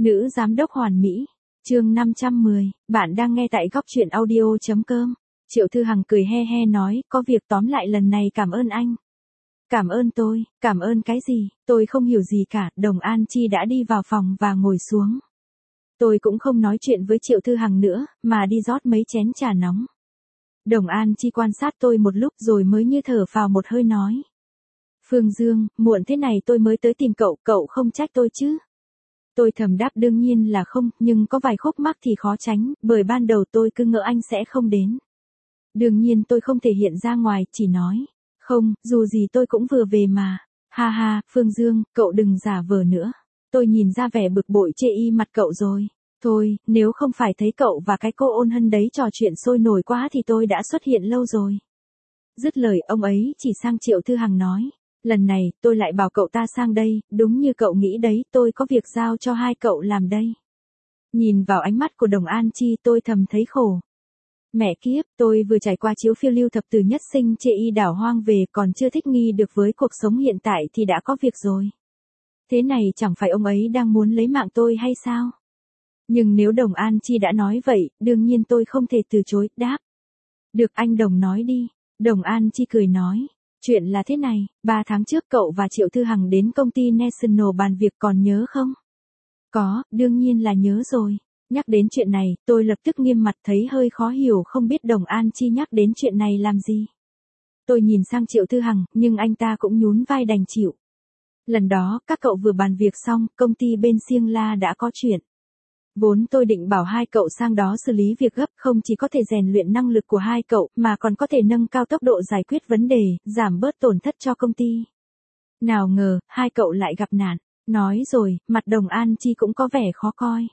Nữ giám đốc hoàn mỹ. Chương 510, bạn đang nghe tại góc truyện audio.com. Triệu Thư Hằng cười he he nói, có việc tóm lại lần này cảm ơn anh. Cảm ơn tôi, cảm ơn cái gì, tôi không hiểu gì cả. Đồng An Chi đã đi vào phòng và ngồi xuống. Tôi cũng không nói chuyện với Triệu Thư Hằng nữa, mà đi rót mấy chén trà nóng. Đồng An Chi quan sát tôi một lúc rồi mới như thở phào một hơi nói. Phương Dương, muộn thế này tôi mới tới tìm cậu, cậu không trách tôi chứ? Tôi thầm đáp đương nhiên là không, nhưng có vài khúc mắc thì khó tránh, bởi ban đầu tôi cứ ngỡ anh sẽ không đến. Đương nhiên tôi không thể hiện ra ngoài, chỉ nói. Không, dù gì tôi cũng vừa về mà. Ha ha, Phương Dương, cậu đừng giả vờ nữa. Tôi nhìn ra vẻ bực bội chê y mặt cậu rồi. Thôi, nếu không phải thấy cậu và cái cô Ôn Hân đấy trò chuyện sôi nổi quá thì tôi đã xuất hiện lâu rồi. Dứt lời ông ấy chỉ sang Triệu Thư Hằng nói. Lần này, tôi lại bảo cậu ta sang đây, đúng như cậu nghĩ đấy, tôi có việc giao cho hai cậu làm đây. Nhìn vào ánh mắt của Đồng An Chi tôi thầm thấy khổ. Mẹ kiếp, tôi vừa trải qua chiếu phiêu lưu thập tử nhất sinh chê y đảo hoang về còn chưa thích nghi được với cuộc sống hiện tại thì đã có việc rồi. Thế này chẳng phải ông ấy đang muốn lấy mạng tôi hay sao? Nhưng nếu Đồng An Chi đã nói vậy, đương nhiên tôi không thể từ chối, đáp. Được anh Đồng nói đi. Đồng An Chi cười nói. Chuyện là thế này, 3 tháng trước cậu và Triệu Thư Hằng đến công ty National bàn việc còn nhớ không? Có, đương nhiên là nhớ rồi. Nhắc đến chuyện này, tôi lập tức nghiêm mặt thấy hơi khó hiểu không biết Đồng An Chi nhắc đến chuyện này làm gì. Tôi nhìn sang Triệu Thư Hằng, nhưng anh ta cũng nhún vai đành chịu. Lần đó, các cậu vừa bàn việc xong, công ty bên Siêng La đã có chuyện. Vốn tôi định bảo hai cậu sang đó xử lý việc gấp không chỉ có thể rèn luyện năng lực của hai cậu mà còn có thể nâng cao tốc độ giải quyết vấn đề, giảm bớt tổn thất cho công ty. Nào ngờ, hai cậu lại gặp nạn. Nói rồi, mặt Đồng An Chi cũng có vẻ khó coi.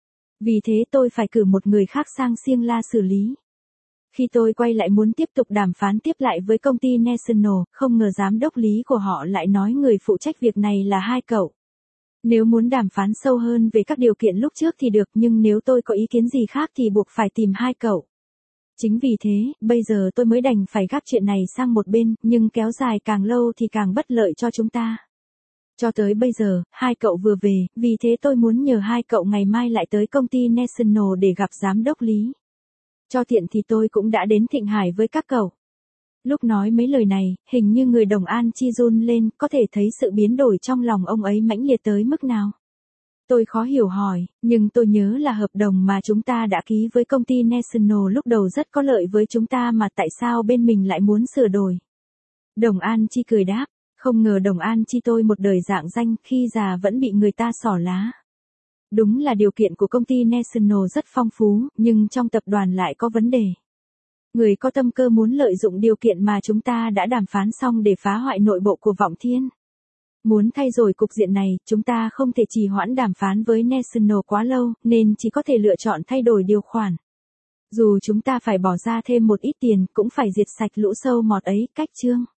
Vì thế tôi phải cử một người khác sang Siêng La xử lý. Khi tôi quay lại muốn tiếp tục đàm phán tiếp lại với công ty National, không ngờ giám đốc lý của họ lại nói người phụ trách việc này là hai cậu. Nếu muốn đàm phán sâu hơn về các điều kiện lúc trước thì được, nhưng nếu tôi có ý kiến gì khác thì buộc phải tìm hai cậu. Chính vì thế, bây giờ tôi mới đành phải gác chuyện này sang một bên, nhưng kéo dài càng lâu thì càng bất lợi cho chúng ta. Cho tới bây giờ, hai cậu vừa về, vì thế tôi muốn nhờ hai cậu ngày mai lại tới công ty National để gặp giám đốc lý. Cho tiện thì tôi cũng đã đến Thịnh Hải với các cậu. Lúc nói mấy lời này, hình như người Đồng An Chi run lên, có thể thấy sự biến đổi trong lòng ông ấy mãnh liệt tới mức nào. Tôi khó hiểu hỏi, nhưng tôi nhớ là hợp đồng mà chúng ta đã ký với công ty National lúc đầu rất có lợi với chúng ta mà tại sao bên mình lại muốn sửa đổi. Đồng An Chi cười đáp, không ngờ Đồng An Chi tôi một đời dạng danh khi già vẫn bị người ta xỏ lá. Đúng là điều kiện của công ty National rất phong phú, nhưng trong tập đoàn lại có vấn đề. Người có tâm cơ muốn lợi dụng điều kiện mà chúng ta đã đàm phán xong để phá hoại nội bộ của Vọng Thiên. Muốn thay đổi cục diện này, chúng ta không thể trì hoãn đàm phán với National quá lâu, nên chỉ có thể lựa chọn thay đổi điều khoản. Dù chúng ta phải bỏ ra thêm một ít tiền, cũng phải diệt sạch lũ sâu mọt ấy, cách chương.